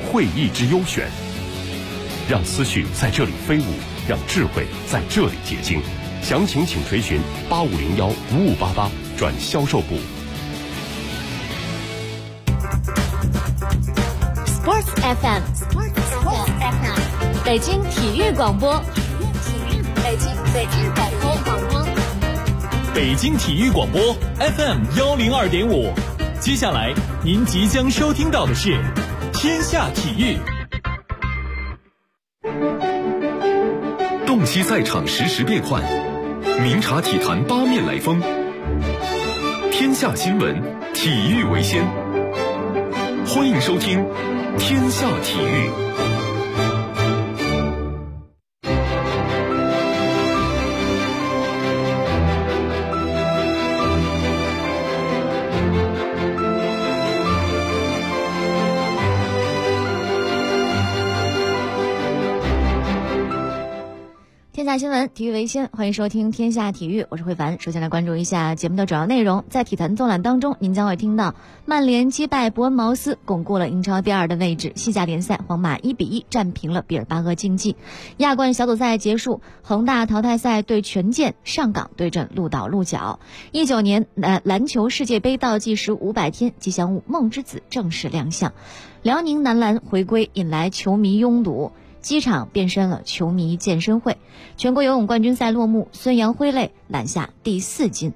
会议之优选，让思绪在这里飞舞，让智慧在这里结晶。详情请垂询8501-5588转销售部。 Sports FM， 北京体育广播，北京广播， 北京体育广播 FM102.5。接下来您即将收听到的是天下体育。 洞悉赛场实时变幻，明察体坛八面来风。天下新闻，体育为先。欢迎收听天下体育。 天下新闻，体育为先，欢迎收听天下体育，我是慧凡。首先来关注一下节目的主要内容。在体坛纵览当中，您将会听到曼联击败伯恩茅斯，巩固了英超第2的位置。西甲联赛，皇马1-1战平了毕尔巴鄂竞技。亚冠小组赛结束，恒大淘汰赛对权健，上港对阵鹿岛鹿角。19年篮球世界杯倒计时500天，吉祥物梦之子正式亮相。辽宁男篮回归，引来球迷拥堵。机场变身了球迷健身会。全国游泳冠军赛落幕，孙杨挥泪揽下第4金。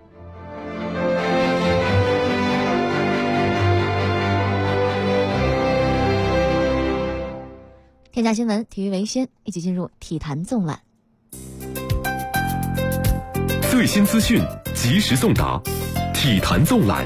天下新闻，体育为先，一起进入体坛纵览。 最新资讯，及时送达，体坛纵览。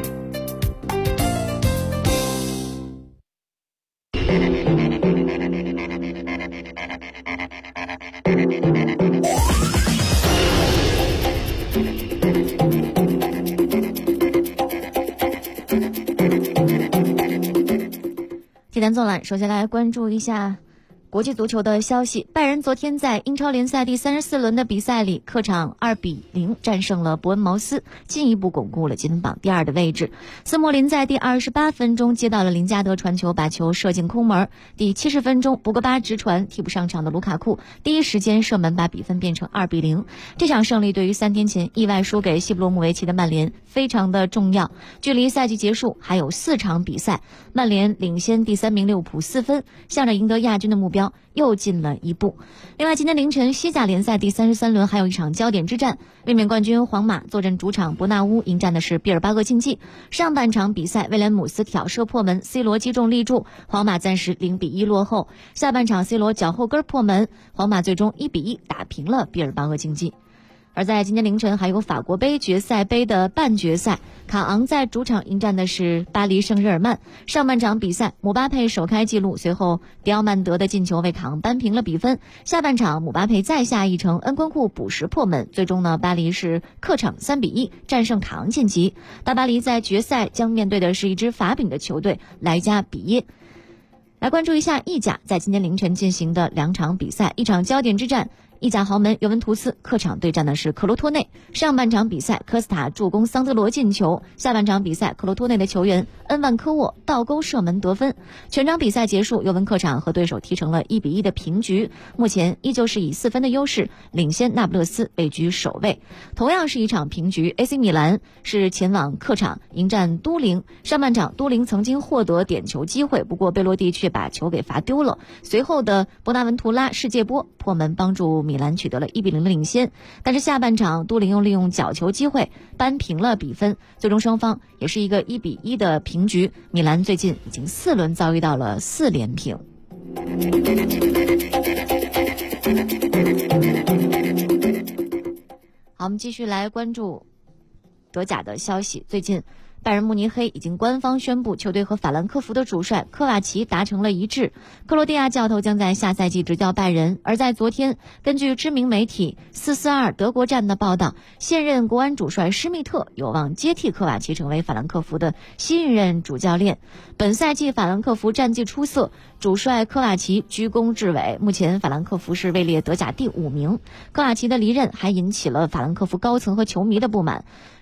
体坛纵览，首先来关注一下国际足球的消息。拜仁昨天在英超联赛第34轮的比赛里，客场2-0战胜了伯恩茅斯，进一步巩固了积分榜第2的位置。斯莫林在第28分钟接到了林加德传球，把球射进空门。第70分钟，博格巴直传，替补上场的卢卡库第一时间射门，把比分变成2-0。这场胜利对于3天前意外输给西布罗姆维奇的曼联非常的重要。距离赛季结束还有4场比赛，曼联领先第3名利物浦4分，向着赢得亚军的目标又进了一步。另外，今天凌晨西甲联赛第33轮还有一场焦点之战，卫冕冠军皇马坐镇主场伯纳乌，迎战的是毕尔巴鄂竞技。上半场比赛，威廉姆斯挑射破门，C 罗击中立柱，皇马暂时0-1落后。下半场 C 罗脚后跟破门，皇马最终1-1打平了毕尔巴鄂竞技。而在今天凌晨还有法国杯决赛杯的半决赛，卡昂在主场迎战的是巴黎圣日耳曼。上半场比赛，姆巴佩首开纪录，随后迪奥曼德的进球为卡昂扳平了比分。下半场姆巴佩再下一城，恩昆库补时破门，最终呢，巴黎是客场3-1战胜卡昂晋级。大巴黎在决赛将面对的是一支法丙的球队莱加比耶。来关注一下意甲在今天凌晨进行的2场比赛，一场焦点之战，意甲豪门尤文图斯客场对战的是克罗托内。上半场比赛，科斯塔助攻桑德罗进球。下半场比赛，克罗托内的球员恩万科沃倒钩射门得分。全场比赛结束，尤文客场和对手踢成了1-1的平局，目前依旧是以4分的优势领先那不勒斯，位居首位。同样是一场平局， AC 米兰是前往客场迎战都灵。上半场都灵曾经获得点球机会，不过贝洛蒂却把球给罚丢了。随后的博纳文图拉世界波破门，帮助米兰取得了1-0的领先。但是下半场都灵又利用角球机会扳平了比分，最终双方也是一个1-1的平局。米兰最近已经4轮遭遇到了4连平。好，我们继续来关注德甲的消息。最近拜仁慕尼黑已经官方宣布，球队和法兰克福的主帅科瓦奇达成了一致，克罗地亚教头将在下赛季执教拜仁。而在昨天，根据知名媒体442德国站的报道，现任国安主帅施密特有望接替科瓦奇成为法兰克福的新一任主教练。本赛季法兰克福战绩出色，主帅科瓦奇居功至伟，目前法兰克福是位列德甲第5名。科瓦奇的离任还引起了法兰克福高层和球迷的不满。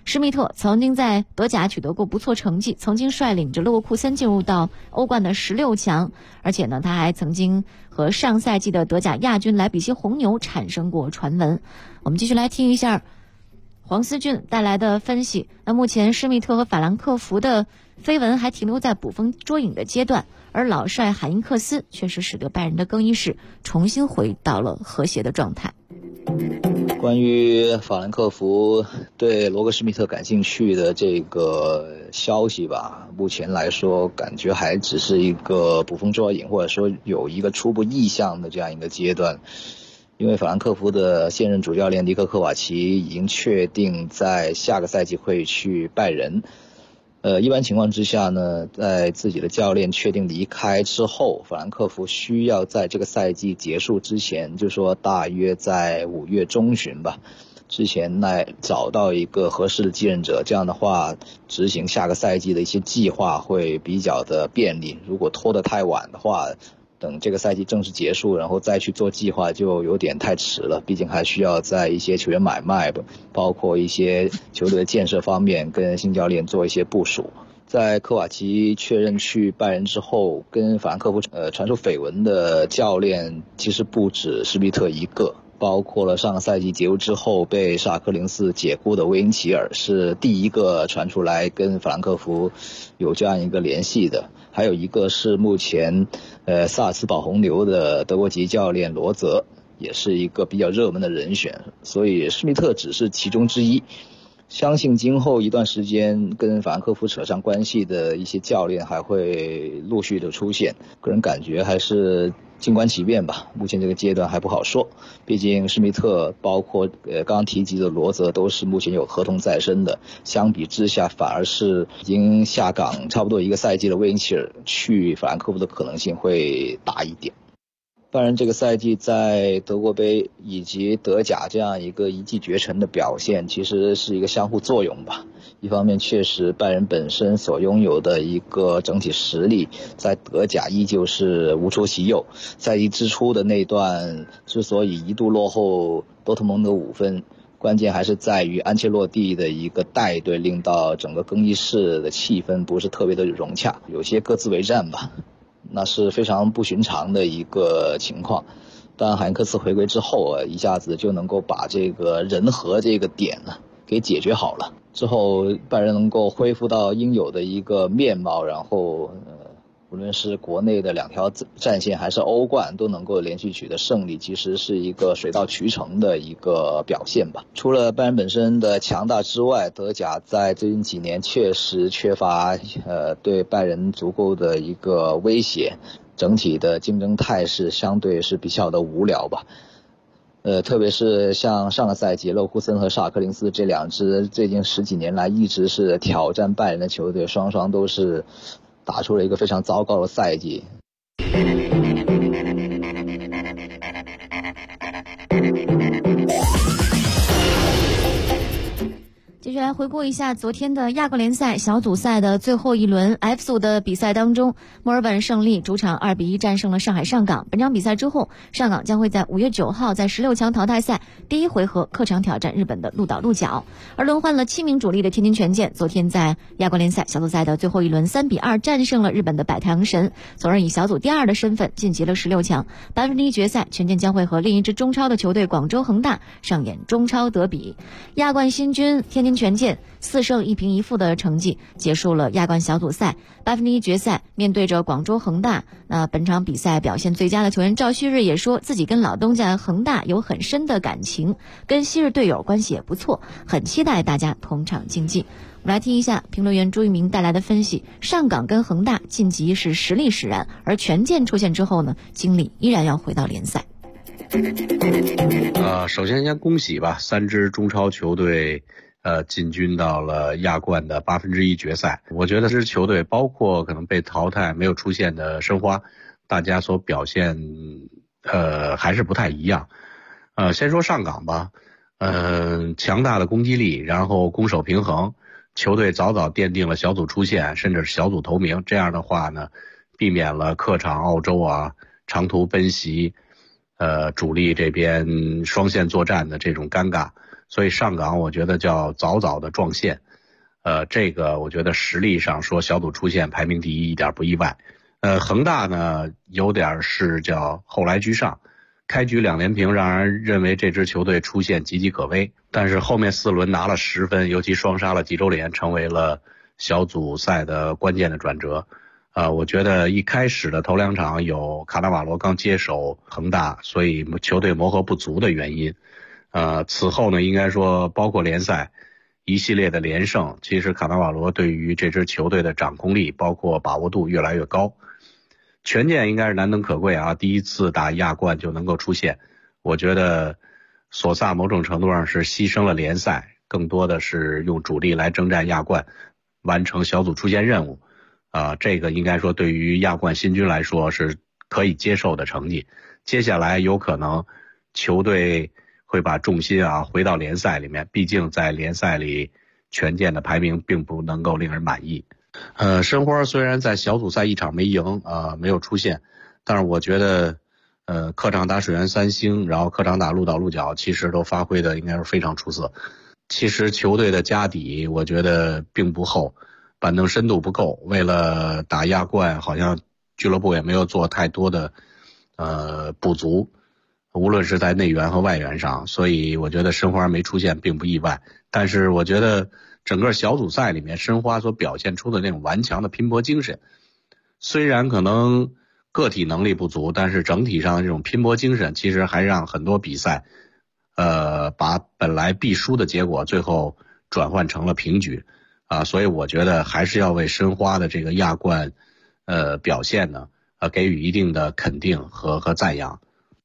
施密特曾经在德甲取得过不错成绩，曾经率领着勒沃库森进入到欧冠的16强，而且呢，他还曾经和上赛季的德甲亚军莱比锡红牛产生过传闻。我们继续来听一下黄思俊带来的分析。那目前施密特和法兰克福的绯闻还停留在捕风捉影的阶段，而老帅海因克斯确实使得拜仁的更衣室重新回到了和谐的状态。 关于法兰克福对罗格施密特感兴趣的这个消息吧，目前来说感觉还只是一个捕风捉影，或者说有一个初步意向的这样一个阶段。因为法兰克福的现任主教练尼克科瓦奇已经确定在下个赛季会去拜仁。一般情况之下呢，在自己的教练确定离开之后，法兰克福需要在这个赛季结束之前，就说大约在5月中旬吧，之前来找到一个合适的继任者，这样的话执行下个赛季的一些计划会比较的便利。如果拖得太晚的话，等这个赛季正式结束然后再去做计划就有点太迟了，毕竟还需要在一些球员买卖，包括一些球队的建设方面跟新教练做一些部署。在科瓦奇确认去拜仁之后，跟法兰克福传出绯闻的教练其实不止施密特一个，包括了上个赛季结束之后被沙克林斯解雇的威因齐尔是第一个传出来跟法兰克福有这样一个联系的，还有一个是目前萨尔茨堡红牛的德国籍教练罗泽，也是一个比较热门的人选，所以施密特只是其中之一。相信今后一段时间跟法兰克福扯上关系的一些教练还会陆续的出现，个人感觉还是静观其变吧，目前这个阶段还不好说，毕竟施密特包括刚刚提及的罗泽都是目前有合同在身的，相比之下反而是已经下岗差不多1个赛季的威因齐尔去法兰克福的可能性会大一点。拜仁这个赛季在德国杯以及德甲这样一个一骑绝尘的表现，其实是一个相互作用吧。一方面确实拜仁本身所拥有的一个整体实力在德甲依旧是无出其右，赛季之初的那段之所以一度落后多特蒙德5分，关键还是在于安切洛蒂的一个带队，令到整个更衣室的气氛不是特别的融洽，有些各自为战吧，那是非常不寻常的一个情况。当然海因克斯回归之后一下子就能够把这个人和这个点给解决好了，之后拜仁能够恢复到应有的一个面貌，然后无论是国内的2条战线还是欧冠都能够连续取得胜利，其实是一个水到渠成的一个表现吧。除了拜仁本身的强大之外，德甲在最近几年确实缺乏对拜仁足够的一个威胁，整体的竞争态势相对是比较的无聊吧。特别是像上个赛季勒沃库森和沙克林斯这2支最近10几年来一直是挑战拜仁的球队，双双都是打出了一个非常糟糕的赛季。 继续来回顾一下昨天的亚冠联赛小组赛的最后一轮 F 组的比赛当中，墨尔本胜利主场2-1战胜了上海上港。本场比赛之后，上港将会在5月9号在16强淘汰赛第1回合客场挑战日本的鹿岛鹿角。而轮换了7名主力的天津权健，昨天在亚冠联赛小组赛的最后一轮3-2战胜了日本的百太阳神，从而以小组第2的身份晋级了16强。1/8决赛，权健将会和另一支中超的球队广州恒大上演中超德比。亚冠新军天津权健4胜1平1负的成绩结束了亚冠小组赛。1/8决赛面对着广州恒大，那本场比赛表现最佳的球员赵旭日也说，自己跟老东家恒大有很深的感情，跟昔日队友关系也不错，很期待大家同场竞技。我们来听一下评论员朱一鸣带来的分析。上港跟恒大晋级是实力使然，而权健出现之后呢，精力依然要回到联赛。 首先恭喜吧，3支中超球队进军到了亚冠的1/8决赛。我觉得这支球队包括可能被淘汰没有出现的申花，大家所表现还是不太一样。先说上港吧，强大的攻击力，然后攻守平衡，球队早早奠定了小组出线甚至小组头名，这样的话呢，避免了客场澳洲长途奔袭主力这边双线作战的这种尴尬。 所以上港我觉得叫早早的撞线。这个我觉得实力上说小组出线排名第一一点不意外。恒大呢有点是叫后来居上，开局2连平让人认为这支球队出线岌岌可危，但是后面4轮拿了10分，尤其双杀了济州联，成为了小组赛的关键的转折。我觉得一开始的头2场有卡纳瓦罗刚接手恒大，所以球队磨合不足的原因。此后呢，应该说包括联赛一系列的连胜，其实卡纳瓦罗对于这支球队的掌控力包括把握度越来越高。权健应该是难能可贵啊，第一次打亚冠就能够出线。我觉得索萨某种程度上是牺牲了联赛，更多的是用主力来征战亚冠，完成小组出线任务。这个应该说对于亚冠新军来说是可以接受的成绩。接下来有可能球队会把重心回到联赛里面，毕竟在联赛里权健的排名并不能够令人满意。申花虽然在小组赛1场没赢，没有出线，但是我觉得客场打水原三星，然后客场打鹿岛鹿角，其实都发挥的应该是非常出色。其实球队的家底我觉得并不厚，板凳深度不够，为了打亚冠好像俱乐部也没有做太多的补足，无论是在内援和外援上，所以我觉得申花没出现并不意外。但是我觉得整个小组赛里面申花所表现出的那种顽强的拼搏精神，虽然可能个体能力不足，但是整体上的这种拼搏精神其实还让很多比赛把本来必输的结果最后转换成了平局所以我觉得还是要为申花的这个亚冠表现呢给予一定的肯定和赞扬。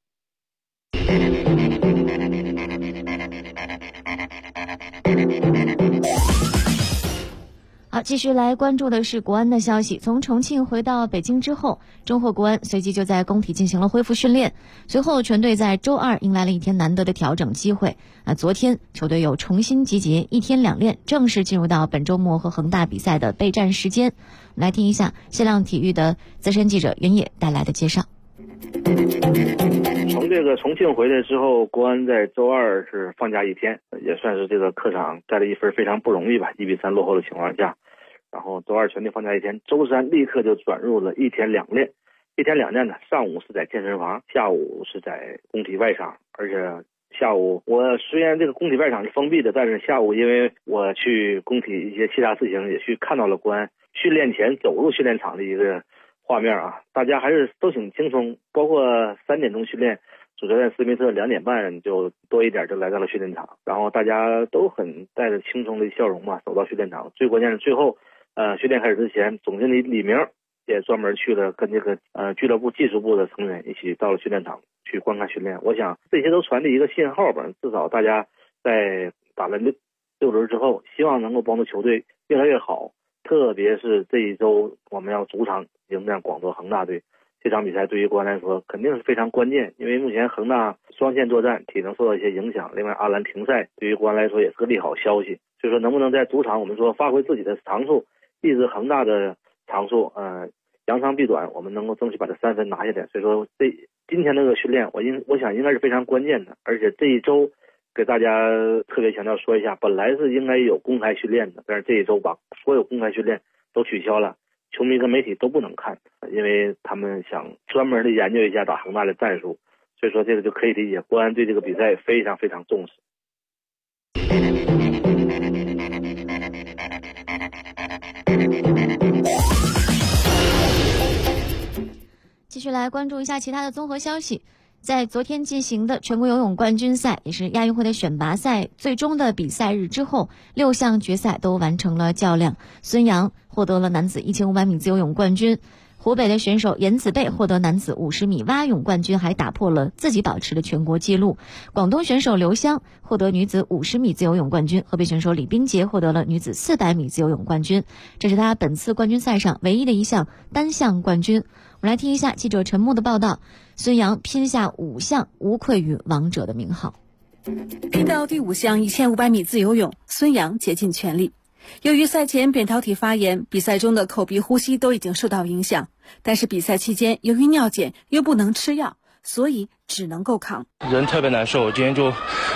好，继续来关注的是国安的消息。从重庆回到北京之后，中赫国安随即就在工体进行了恢复训练。随后全队在周2迎来了一天难得的调整机会。昨天球队又重新集结，1天2练，正式进入到本周末和恒大比赛的备战时间。来听一下限量体育的资深记者袁野带来的介绍。 从这个重庆回来之后，国安在周2是放假1天，也算是这个客场带了1分非常不容易吧，1-3落后的情况下，然后周2全队放假1天，周3立刻就转入了1天2练。1天2练呢，上午是在健身房，下午是在工体外场，而且下午我虽然这个工体外场是封闭的，但是下午因为我去工体一些其他事情也去看到了国安训练前走入训练场的一个画面大家还是都挺轻松，包括3点钟训练，主教练斯密特2点半就多一点就来到了训练场，然后大家都很带着轻松的笑容嘛走到训练场。最关键是最后训练开始之前，总经理李明也专门去了跟这个俱乐部技术部的成员一起到了训练场去观看训练。我想这些都传递一个信号吧，至少大家在打了6轮之后，希望能够帮助球队越来越好。特别是这一周我们要主场迎战广州恒大队，这场比赛对于国安来说肯定是非常关键，因为目前恒大双线作战体能受到一些影响，另外阿兰停赛对于国安来说也是个利好消息。所以说能不能在主场我们说发挥自己的长处，抑制恒大的长处，扬长避短，我们能够争取把这3分拿下来。所以说今天这个训练我想应该是非常关键的。而且这一周给大家特别强调说一下，本来是应该有公开训练的，但是这一周把所有公开训练都取消了，球迷跟媒体都不能看，因为他们想专门的研究一下打恒大的战术。所以说这个就可以理解国安对这个比赛非常非常重视。 继续来关注一下其他的综合消息。在昨天进行的全国游泳冠军赛，也是亚运会的选拔赛最终的比赛日之后，6项决赛都完成了较量。孙杨获得了男子1500米自由泳冠军，湖北的选手严子贝获得男子50米蛙泳冠军，还打破了自己保持的全国纪录。广东选手刘湘获得女子50米自由泳冠军，河北选手李冰洁获得了女子400米自由泳冠军，这是她本次冠军赛上唯一的一项单项冠军。我们来听一下记者陈木的报道，孙杨拼下5项，无愧于王者的名号。 拼到第5项1500米自由泳，孙杨竭尽全力。由于赛前扁桃体发炎，比赛中的口鼻呼吸都已经受到影响，但是比赛期间由于尿检又不能吃药，所以只能够扛。 人特别难受，今天就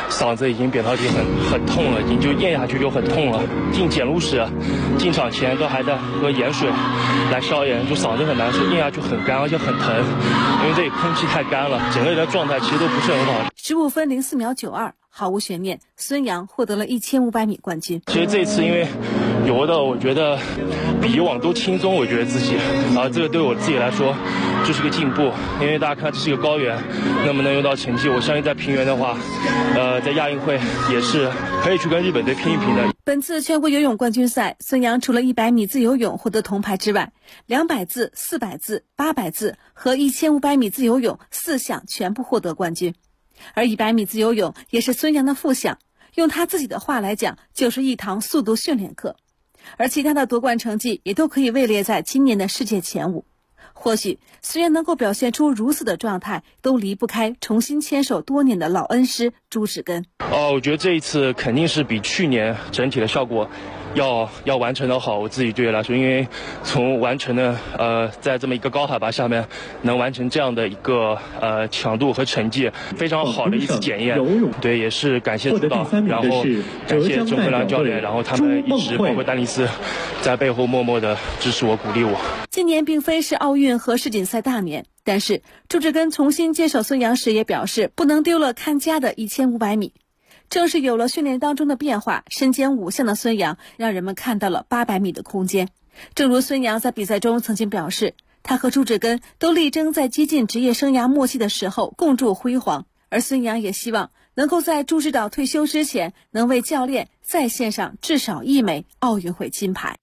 嗓子已经扁桃体很痛了，已经就咽下去就很痛了。进检录室，进场前都还在喝盐水来消炎，就嗓子很难受，咽下去很干，而且很疼，因为这里空气太干了，整个人的状态其实都不是很好。 15分04秒92，毫无悬念，孙杨获得了1500米冠军。 其实这次因为游的，我觉得比以往都轻松，我觉得自己，然后这个对我自己来说就是个进步，因为大家看这是一个高原，能不能用到成绩，我相信在平原的话，在亚运会也是可以去跟日本队拼一拼的。 本次全国游泳冠军赛，孙杨除了100米自由泳获得铜牌之外，200自、400自、800自和1500米自由泳4项全部获得冠军。而100米自由泳也是孙杨的副项，用他自己的话来讲，就是一堂速度训练课。而其他的夺冠成绩也都可以位列在今年的世界前5。或许虽然能够表现出如此的状态，都离不开重新牵手多年的老恩师朱志根。 我觉得这一次肯定是比去年整体的效果要完成的好，我自己对来说，因为从完成的在这么一个高海拔下面能完成这样的一个强度和成绩，非常好的一次检验。对，也是感谢指导，然后感谢钟慧良教练，然后他们一直包括丹尼斯在背后默默的支持我、鼓励我。 今年并非是奥运和世锦赛大年，但是朱志根重新接手孙杨时也表示，不能丢了看家的1500米。正是有了训练当中的变化，身兼5项的孙杨让人们看到了800米的空间。正如孙杨在比赛中曾经表示，他和朱志根都力争在接近职业生涯末期的时候共筑辉煌，而孙杨也希望能够在朱指导退休之前，能为教练再献上至少1枚奥运会金牌。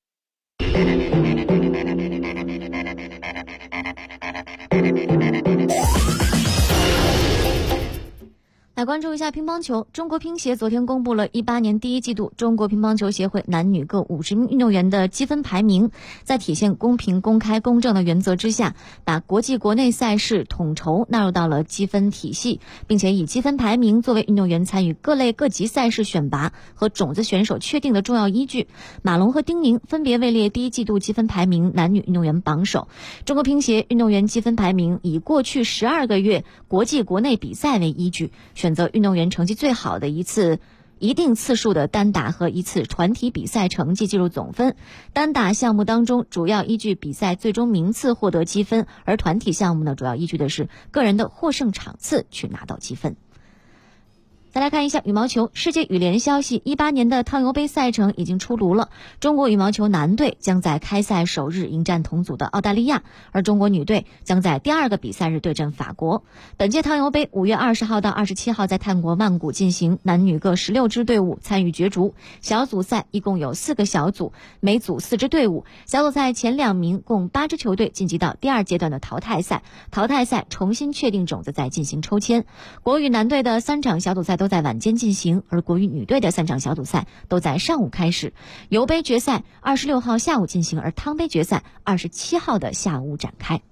来关注一下乒乓球，中国乒协昨天公布了18年第一季度中国乒乓球协会男女各50名运动员的积分排名，在体现公平、公开、公正的原则之下，把国际国内赛事统筹纳入到了积分体系，并且以积分排名作为运动员参与各类各级赛事选拔和种子选手确定的重要依据。马龙和丁宁分别位列第一季度积分排名男女运动员榜首。中国乒协运动员积分排名以过去12个月国际国内比赛为依据，选择运动员成绩最好的一定次数的单打和一次团体比赛成绩计入总分。单打项目当中主要依据比赛最终名次获得积分，而团体项目呢，主要依据的是个人的获胜场次去拿到积分。再来看一下羽毛球，世界羽联消息，18年的汤尤杯赛程已经出炉了。中国羽毛球男队将在开赛首日迎战同组的澳大利亚，而中国女队将在第2个比赛日对阵法国。本届汤尤杯5月20号到27号在泰国曼谷进行，男女各16支队伍参与角逐。小组赛一共有4个小组，每组4支队伍。小组赛前2名共8支球队晋级到第2阶段的淘汰赛。淘汰赛重新确定种子再进行抽签。国羽男队的3场小组赛都在晚间进行，而国羽女队的3场小组赛都在上午开始。尤杯决赛26号下午进行，而汤杯决赛27号的下午展开。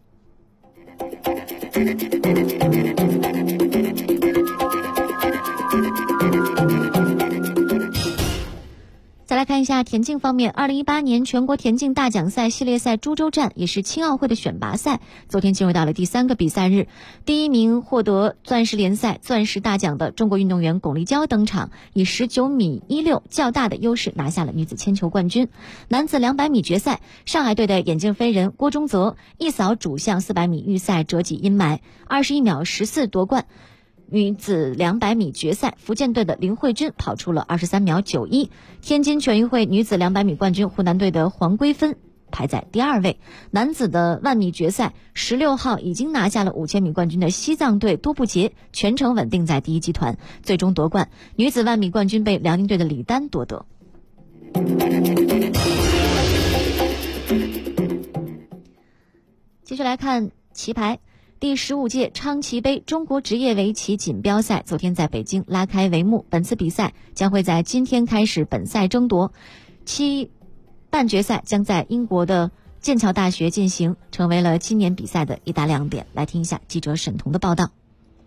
再来看一下田径方面，2018年全国田径大奖赛系列赛株洲站也是青奥会的选拔赛，昨天进入到了第3个比赛日。第1名获得钻石联赛钻石大奖的中国运动员巩立姣登场，以19.16米较大的优势拿下了女子铅球冠军。男子200米决赛，上海队的眼镜飞人郭宗泽一扫主项400米预赛折戟阴霾，21秒14夺冠。女子200米决赛，福建队的林慧君跑出了23秒91。天津全运会女子200米冠军湖南队的黄桂芬排在第2位。男子的10000米决赛，16号已经拿下了5000米冠军的西藏队多布杰全程稳定在第1集团，最终夺冠。女子10000米冠军被辽宁队的李丹夺得。继续来看棋牌。第15届昌棋杯中国职业围棋锦标赛昨天在北京拉开帷幕，本次比赛将会在今天开始本赛争夺，半决赛将在英国的剑桥大学进行，成为了今年比赛的一大亮点。来听一下记者沈彤的报道。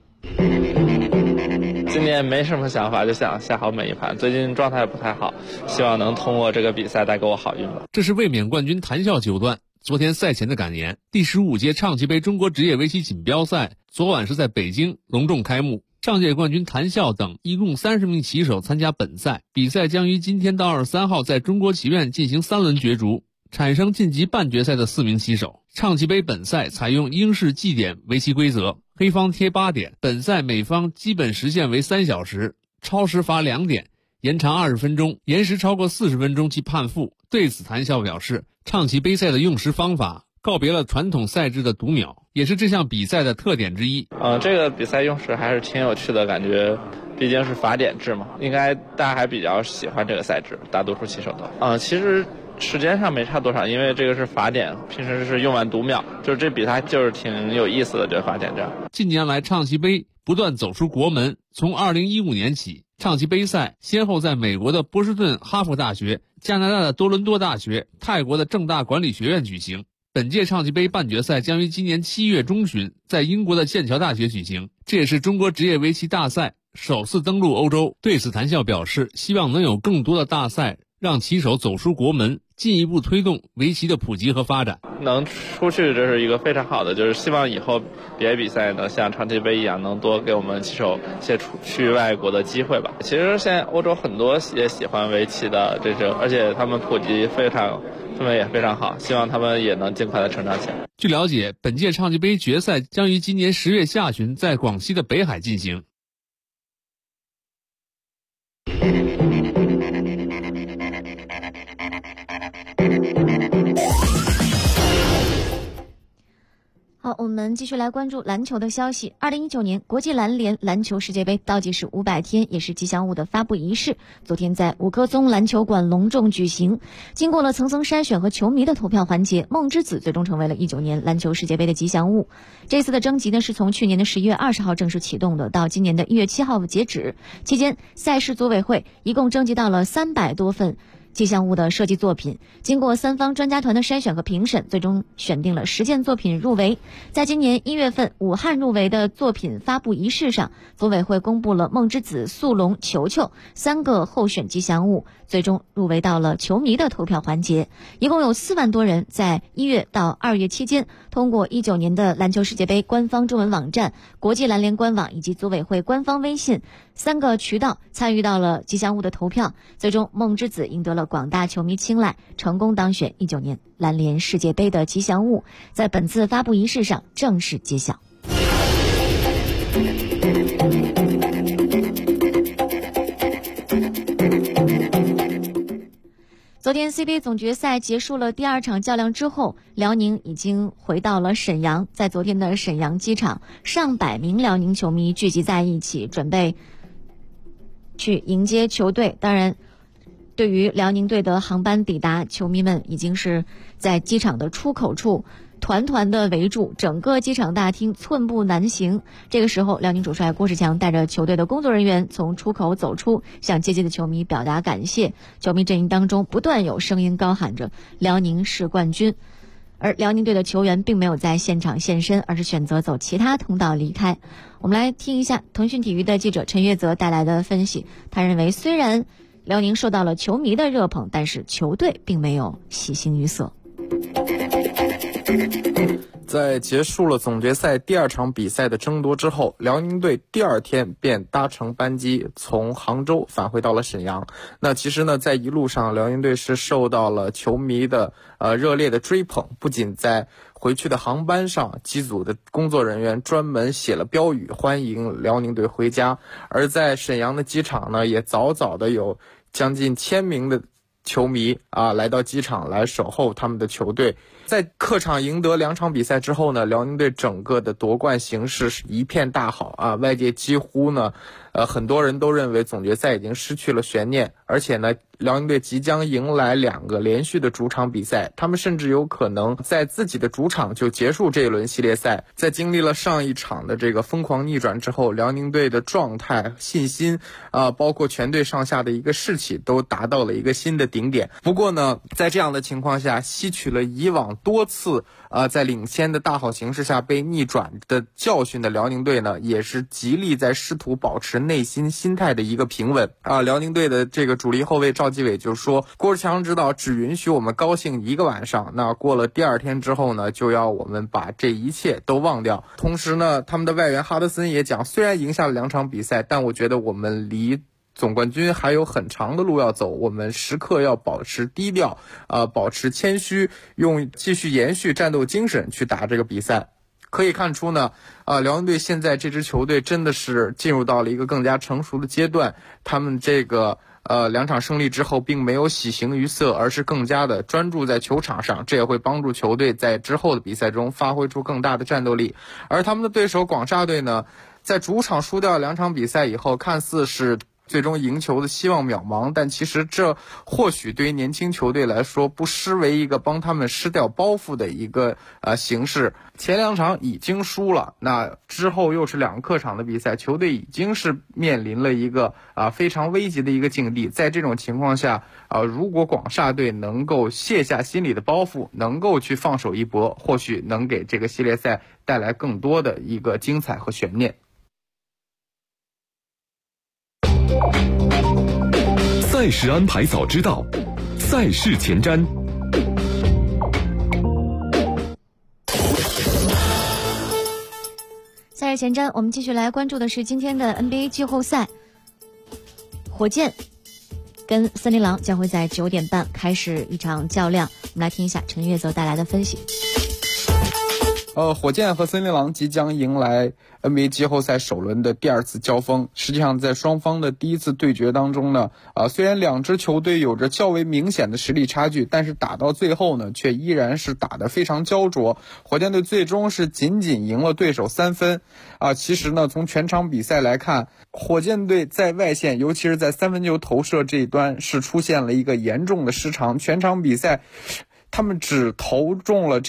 今年没什么想法，就想下好每一盘，最近状态不太好，希望能通过这个比赛带给我好运吧。 这是卫冕冠军谭笑九段昨天赛前的感言。第15届昌棋杯中国职业围棋锦标赛昨晚是在北京隆重开幕。 上届冠军谭笑等一共30名棋手参加本赛，比赛将于今天到23号在中国棋院进行3轮角逐，产生晋级半决赛的4名棋手。唱棋杯本赛采用英式计点围棋规则，黑方贴8点，本赛每方基本时限为3小时，超时罚2点，延长20分钟，延时超过40分钟即判负。对此，谭笑表示，唱棋杯赛的用时方法告别了传统赛制的读秒，也是这项比赛的特点之一。 这个比赛用时还是挺有趣的，感觉毕竟是罚点制嘛，应该大家还比较喜欢这个赛制，大多数棋手都。其实时间上没差多少，因为这个是罚点，平时是用完读秒，就是这比赛就是挺有意思的，这个罚点这样。 近年来，唱棋杯不断走出国门，从2015年起，唱棋杯赛先后在美国的波士顿哈佛大学、加拿大的多伦多大学、泰国的正大管理学院举行。本届唱棋杯半决赛将于今年7月中旬在英国的剑桥大学举行，这也是中国职业围棋大赛首次登陆欧洲。对此，谭笑表示，希望能有更多的大赛让棋手走出国门，进一步推动围棋的普及和发展。 能出去这是一个非常好的，就是希望以后别的比赛能像唱棋杯一样，能多给我们棋手一些出去外国的机会吧。其实现在欧洲很多也喜欢围棋的而且他们普及氛围也非常好，希望他们也能尽快的成长起来。 据了解，本届唱棋杯决赛将于今年10月下旬在广西的北海进行。 好，我们继续来关注篮球的消息。2019年国际篮联篮球世界杯倒计时500天，也是吉祥物的发布仪式，昨天在五棵松篮球馆隆重举行。经过了层层筛选和球迷的投票环节，梦之子最终成为了19年篮球世界杯的吉祥物。这次的征集呢，是从去年的11月20号正式启动的，到今年的1月7号截止。期间，赛事组委会一共征集到了300多份吉祥物的设计作品，经过3方专家团的筛选和评审，最终选定了10件作品入围。在今年1月份武汉入围的作品发布仪式上，组委会公布了梦之子、速龙、球球3个候选吉祥物，最终入围到了球迷的投票环节。一共有4万多人在1月到2月期间，通过19年的篮球世界杯官方中文网站、国际篮联官网以及组委会官方微信3个渠道参与到了吉祥物的投票，最终梦之子赢得了广大球迷青睐，成功当选19年篮联世界杯的吉祥物，在本次发布仪式上正式揭晓。昨天 CBA 总决赛结束了第2场较量之后，辽宁已经回到了沈阳。在昨天的沈阳机场，上百名辽宁球迷聚集在一起，准备去迎接球队。当然，对于辽宁队的航班抵达，球迷们已经是在机场的出口处团团的围住，整个机场大厅寸步难行。这个时候，辽宁主帅郭士强带着球队的工作人员从出口走出，向接机的球迷表达感谢。球迷阵营当中不断有声音高喊着辽宁是冠军，而辽宁队的球员并没有在现场现身，而是选择走其他通道离开。我们来听一下腾讯体育的记者陈月泽带来的分析。他认为，虽然辽宁受到了球迷的热捧，但是球队并没有喜形于色。 在结束了总决赛第2场比赛的争夺之后，辽宁队第2天便搭乘班机从杭州返回到了沈阳。那其实呢，在一路上，辽宁队是受到了球迷的热烈的追捧，不仅在回去的航班上，机组的工作人员专门写了标语欢迎辽宁队回家，而在沈阳的机场呢，也早早的有将近1000名的球迷来到机场来守候他们的球队。在客场赢得2场比赛之后呢，辽宁队整个的夺冠形势是一片大好外界几乎呢很多人都认为总决赛已经失去了悬念，而且呢辽宁队即将迎来2个连续的主场比赛，他们甚至有可能在自己的主场就结束这一轮系列赛。在经历了上一场的这个疯狂逆转之后，辽宁队的状态、信心包括全队上下的一个士气都达到了一个新的顶点。不过呢，在这样的情况下，吸取了以往多次在领先的大好形势下被逆转的教训的辽宁队呢，也是极力在试图保持内心心态的一个平稳辽宁队的这个主力后卫赵继伟就说，郭志强指导只允许我们高兴一个晚上，那过了第二天之后呢，就要我们把这一切都忘掉。同时呢，他们的外援哈德森也讲，虽然赢下了2场比赛，但我觉得我们离总冠军还有很长的路要走，我们时刻要保持低调，保持谦虚，用继续延续战斗精神去打这个比赛。可以看出呢，辽宁队现在这支球队真的是进入到了一个更加成熟的阶段，他们这个2场胜利之后并没有喜形于色，而是更加的专注在球场上，这也会帮助球队在之后的比赛中发挥出更大的战斗力。而他们的对手广厦队呢，在主场输掉2场比赛以后，看似是最终赢球的希望渺茫，但其实这或许对于年轻球队来说不失为一个帮他们失掉包袱的一个形式。前2场已经输了，那之后又是2个客场的比赛，球队已经是面临了一个非常危急的一个境地。在这种情况下如果广厦队能够卸下心里的包袱，能够去放手一搏，或许能给这个系列赛带来更多的一个精彩和悬念。 赛事安排早知道，赛事前瞻。 赛事前瞻，我们继续来关注的是今天的 NBA 季后赛，火箭跟森林狼将会在9点半开始一场较量。我们来听一下陈悦则带来的分析。 火箭和森林狼即将迎来 NBA 季后赛首轮的第2次交锋。实际上在双方的第一次对决当中呢，虽然2支球队有着较为明显的实力差距，但是打到最后呢，却依然是打得非常焦灼。火箭队最终是仅仅赢了对手3分。其实呢，从全场比赛来看，火箭队在外线，尤其是在3分球投射这一端是出现了一个严重的失常。全场比赛他们只投出了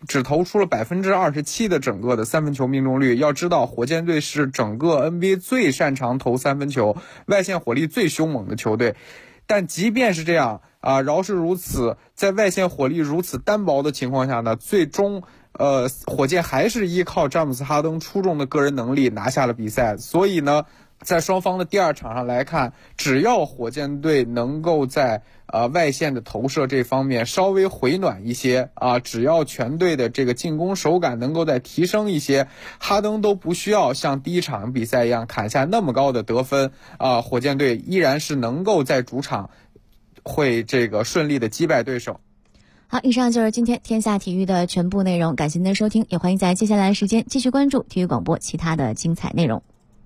27%的整个的3分球命中率。要知道，火箭队是整个 NBA 最擅长投3分球，外线火力最凶猛的球队。但即便是这样饶是如此，在外线火力如此单薄的情况下呢，最终火箭还是依靠詹姆斯哈登出众的个人能力拿下了比赛。所以呢，在双方的第2场上来看，只要火箭队能够在外线的投射这方面稍微回暖一些只要全队的这个进攻手感能够再提升一些，哈登都不需要像第1场比赛一样砍下那么高的得分火箭队依然是能够在主场会这个顺利的击败对手。 好，以上就是今天天下体育的全部内容，感谢您的收听，也欢迎在接下来的时间继续关注体育广播其他的精彩内容。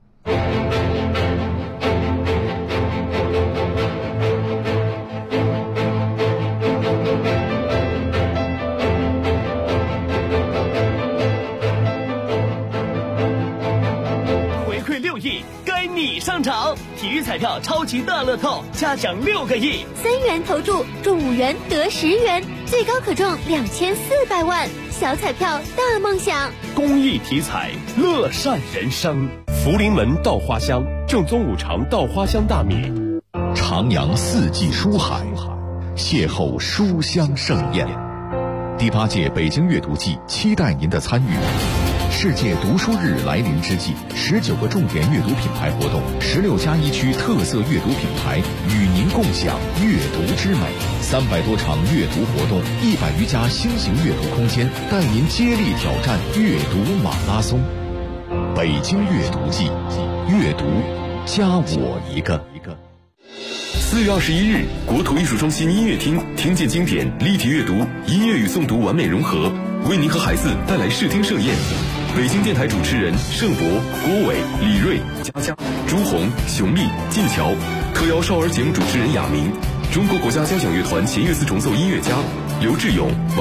回馈6亿，该你上场！体育彩票超级大乐透，加奖6个亿 ，3元投注中5元得10元，最高可中2400万。小彩票大梦想， 公益体彩，乐善人生。福临门稻花香，正宗五常稻花香大米， 徜徉四季书海，邂逅书香盛宴。第8届北京阅读季期待您的参与。世界读书日来临之际，19个重点阅读品牌活动，16+1区特色阅读品牌与您共享阅读之美，300多场阅读活动，100余家新型阅读空间，带您接力挑战阅读马拉松。北京阅读季，阅读加我一个。 4月21日，国土艺术中心音乐厅听见经典，立体阅读，音乐与诵读完美融合，为您和孩子带来视听盛宴。北京电台主持人盛博、郭伟、李瑞、佳佳、朱红、熊丽、晋桥，特邀少儿节目主持人亚明，中国国家交响乐团弦乐四重奏音乐家刘志勇。